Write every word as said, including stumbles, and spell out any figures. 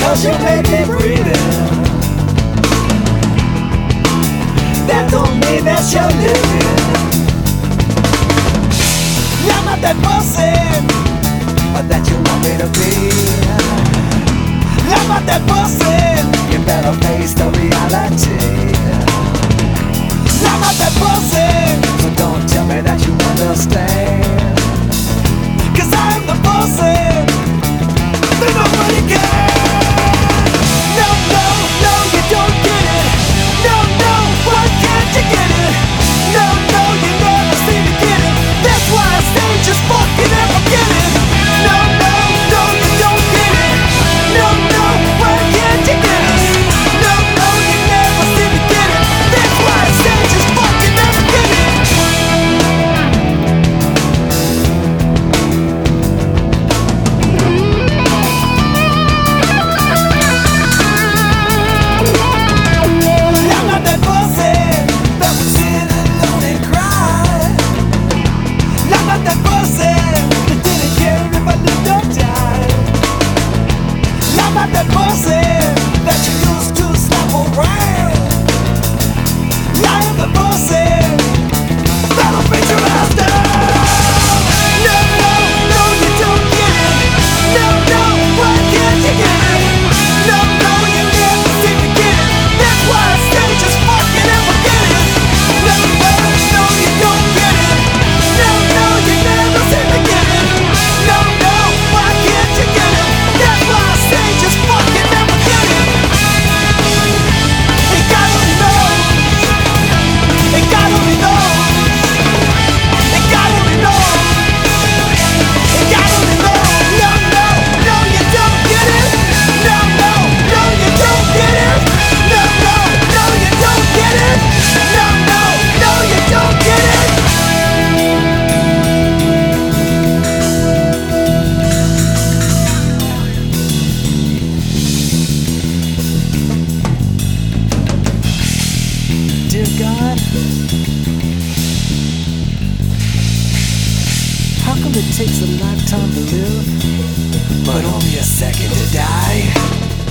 'cause you may be breathing. That don't mean that you're living. I'm not that person that you want me to be. I'm not that person. You better face the reality. I'm not that person, so don't tell me that you understand. 'Cause I'm the person that nobody can. No, no, no, you don't get it. No, no, why can't you get it? No, no, you never seem to get it. That's why I say just fucking and forget it. No, no, no, you don't get it. No, no, why can't you get it? No, no, you never seem to get it. That's why I say just fucking and forget it. I'm not that person that would sit alone and cry. I'm not that person that didn't care if I lived or died. I'm not that person that you used to slap around. I am the person that'll beat your ass down. No, no, no, you don't get it. No, no, why can't you get it? No, no, you never seem to get it. That's why I say just fucking and forget it. No, no, no, you don't get it. No, no, you never seem to get it. No, no, why can't you get it? That's why I say just fucking and forget it. And God only knows. And God only knows. And God only knows. And God only knows. No, no, no, you don't get it. No, no, no, you don't get it. No, no, no, you don't get it. No, no, no, you don't get it. Dear God, how come it takes a lifetime to live, but only a second to die?